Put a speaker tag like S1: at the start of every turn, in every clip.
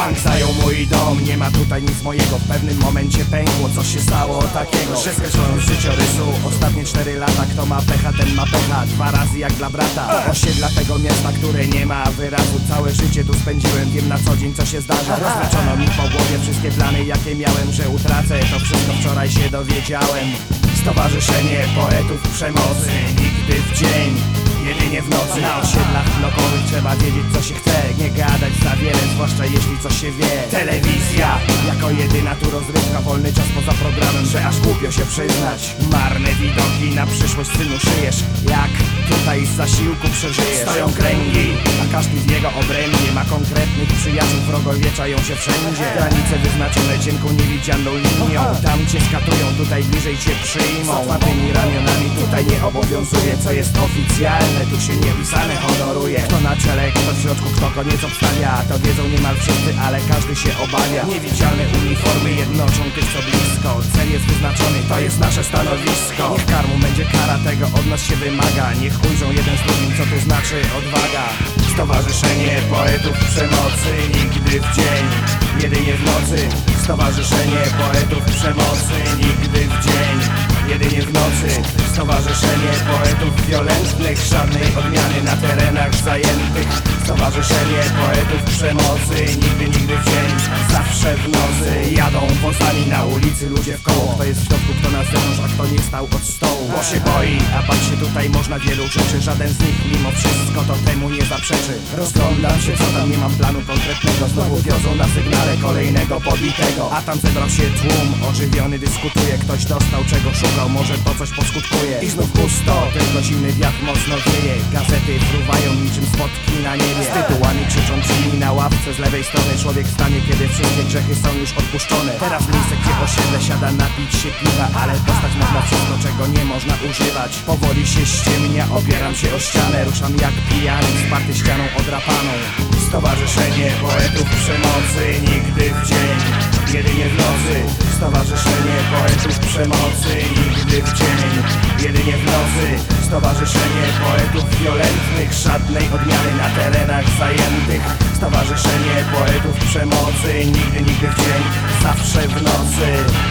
S1: Bank zajął mój dom, nie ma tutaj nic mojego. W pewnym momencie pękło, coś się stało takiego, że skreślono z życiorysu ostatnie 4 lata. Kto ma pecha, ten ma pecha, 2 razy jak dla brata. Do osiedla tego miasta, które nie ma wyrazu. Całe życie tu spędziłem, wiem na co dzień co się zdarza. Rozraczono mi po głowie wszystkie plany jakie miałem, że utracę to wszystko, wczoraj się dowiedziałem. Stowarzyszenie Poetów Przemocy, nigdy w dzień, jedynie w nocy. Na osiedlach blokowych trzeba wiedzieć co się chce, nie gadać za wiele, zwłaszcza jeśli coś się wie. Telewizja jako jedyna tu rozrywka, wolny czas poza programem, że aż głupio się przyznać. Marne widoki, na przyszłość synu szyjesz, jak tutaj z zasiłku przeżyjesz. Stoją kręgi, a każdy w jego obrębie ma konkretnych przyjaciół, wrogowie czają się wszędzie. Granice wyznaczone cienką niewidzialną linią, tam cię skatują, tutaj bliżej cię przyjmą. Z otwartymi ramionami tutaj nie obowiązuje co jest oficjalne, tu się niepisane honoruje. Kto na czele, kto w środku, kto koniec obstawia, to wiedzą niemal wszyscy, ale każdy się obawia. Niewidzialne uniformy jednoczą tych co blisko, cel jest wyznaczony, to jest nasze stanowisko. Niech karmą będzie kara, tego od nas się wymaga. Niech ujrzą jeden z drugim co to znaczy odwaga. Stowarzyszenie Poetów Przemocy, nigdy w dzień, jedynie w nocy. Stowarzyszenie Poetów Przemocy, nigdy w dzień, jedynie w nocy. Stowarzyszenie Poetów Wiolentnych, żadnej odmiany na terenach zajętych. Stowarzyszenie Poetów Przemocy, nigdy w dzień, zawsze w nocy. Jadą wozami na ulicy ludzie w koło, kto jest w środku, kto na zewnątrz, a kto nie stał od stołu. Bo się boi, a bać się tutaj można wielu rzeczy. Żaden z nich mimo wszystko to temu nie zaprzeczy. Rozglądam się co tam, nie mam planu konkretnego. Znowu wiozą na sygnale kolejnego pobitego, a tam zebrał się tłum, ożywiony dyskutuje. Ktoś dostał czego szukał, może to coś poskutkuje. I znów pusto, tylko zimny wiatr mocno wieje. Gazety fruwają niczym spotki na niebie, z tytułami krzyczącymi na ławce z lewej strony. Człowiek stanie, kiedy wszystkie grzechy są już odpuszczone. Teraz miejsce, gdzie osiedle siada napić się piwa, ale dostać można wszystko, czego nie można używać. Powoli się ściemnia, opieram się o ścianę, ruszam jak pijany, wsparty ścianą odrapaną. Stowarzyszenie Poetów Przemocy, nigdy w dzień, jedynie w nocy. Stowarzyszenie Poetów Przemocy, nigdy w dzień, jedynie w nocy. Stowarzyszenie Poetów Wiolentnych, żadnej odmiany na terenach zajętych. Stowarzyszenie Poetów Przemocy, nigdy w dzień, zawsze w nocy.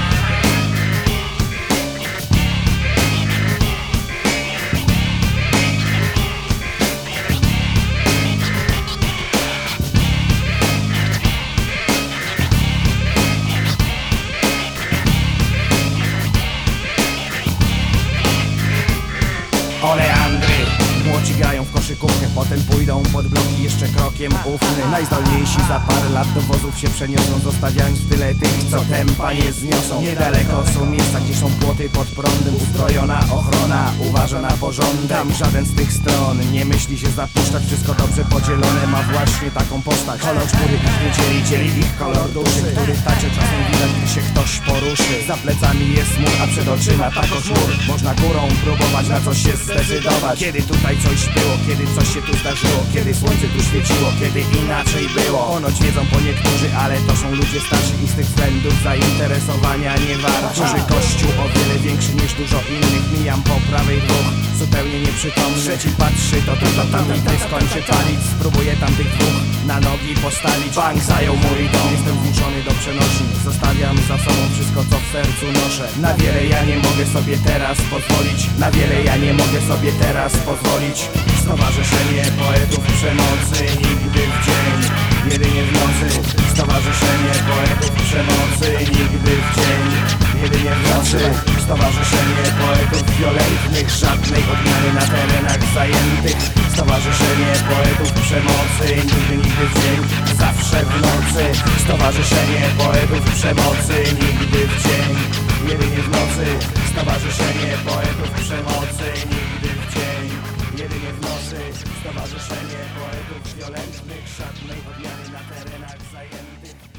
S1: Oleandry, młodzi grają w koszykówkę, potem pójdą pod bloki jeszcze krokiem ufny. Najzdolniejsi za parę lat do wozów się przeniosą, zostawiając w tyle tych, co tempa nie zniosą. Niedaleko są miejsca, gdzie są płoty pod prądem, ustrojona ochrona, uważa na porządek. Tam żaden z tych stron nie myśli się zapuszczać, wszystko dobrze podzielone ma właśnie taką postać. Kolor skóry ich nie dzieli ich kolor duszy, który w tacie czasem widać, gdy się ktoś poruszy. Za plecami jest mur, a przed oczyma takoż mur. Można górą próbować na coś się zdecydować. Kiedy tutaj coś było, kiedy coś się tu zdarzyło, kiedy słońce tu świeciło, kiedy inaczej było. Ponoć wiedzą po niektórzy, ale to są ludzie starsi i z tych względów zainteresowania nie warci. Duży kościół o wiele większy niż dużo innych, mijam po prawej dwóch, zupełnie nieprzytomny. Trzeci patrzy, to tamten skończy palić, spróbuję tamtych dwóch na nogi postawić. Bank zajął mój dom, jestem zmuszony do przenosin, zostawiam za sobą wszystko co w sercu noszę. Na wiele ja nie mogę sobie teraz pozwolić, na wiele ja nie mogę sobie teraz pozwolić. Stowarzyszenie Poetów Przemocy, nigdy w dzień, jedynie w nocy. Stowarzyszenie Poetów Przemocy, nigdy w dzień, jedynie w nocy. Stowarzyszenie Poetów Wiolentnych, żadnej odmiany na terenach zajętych. Stowarzyszenie Poetów Przemocy, nigdy w dzień, zawsze w nocy. Stowarzyszenie Poetów Przemocy, nigdy w dzień, jedynie w nocy. Stowarzyszenie Poetów Przemocy, nigdy w dzień, jedynie w nocy. Stowarzyszenie Poetów Wiolentnych, żadnej odmiany na terenach zajętych.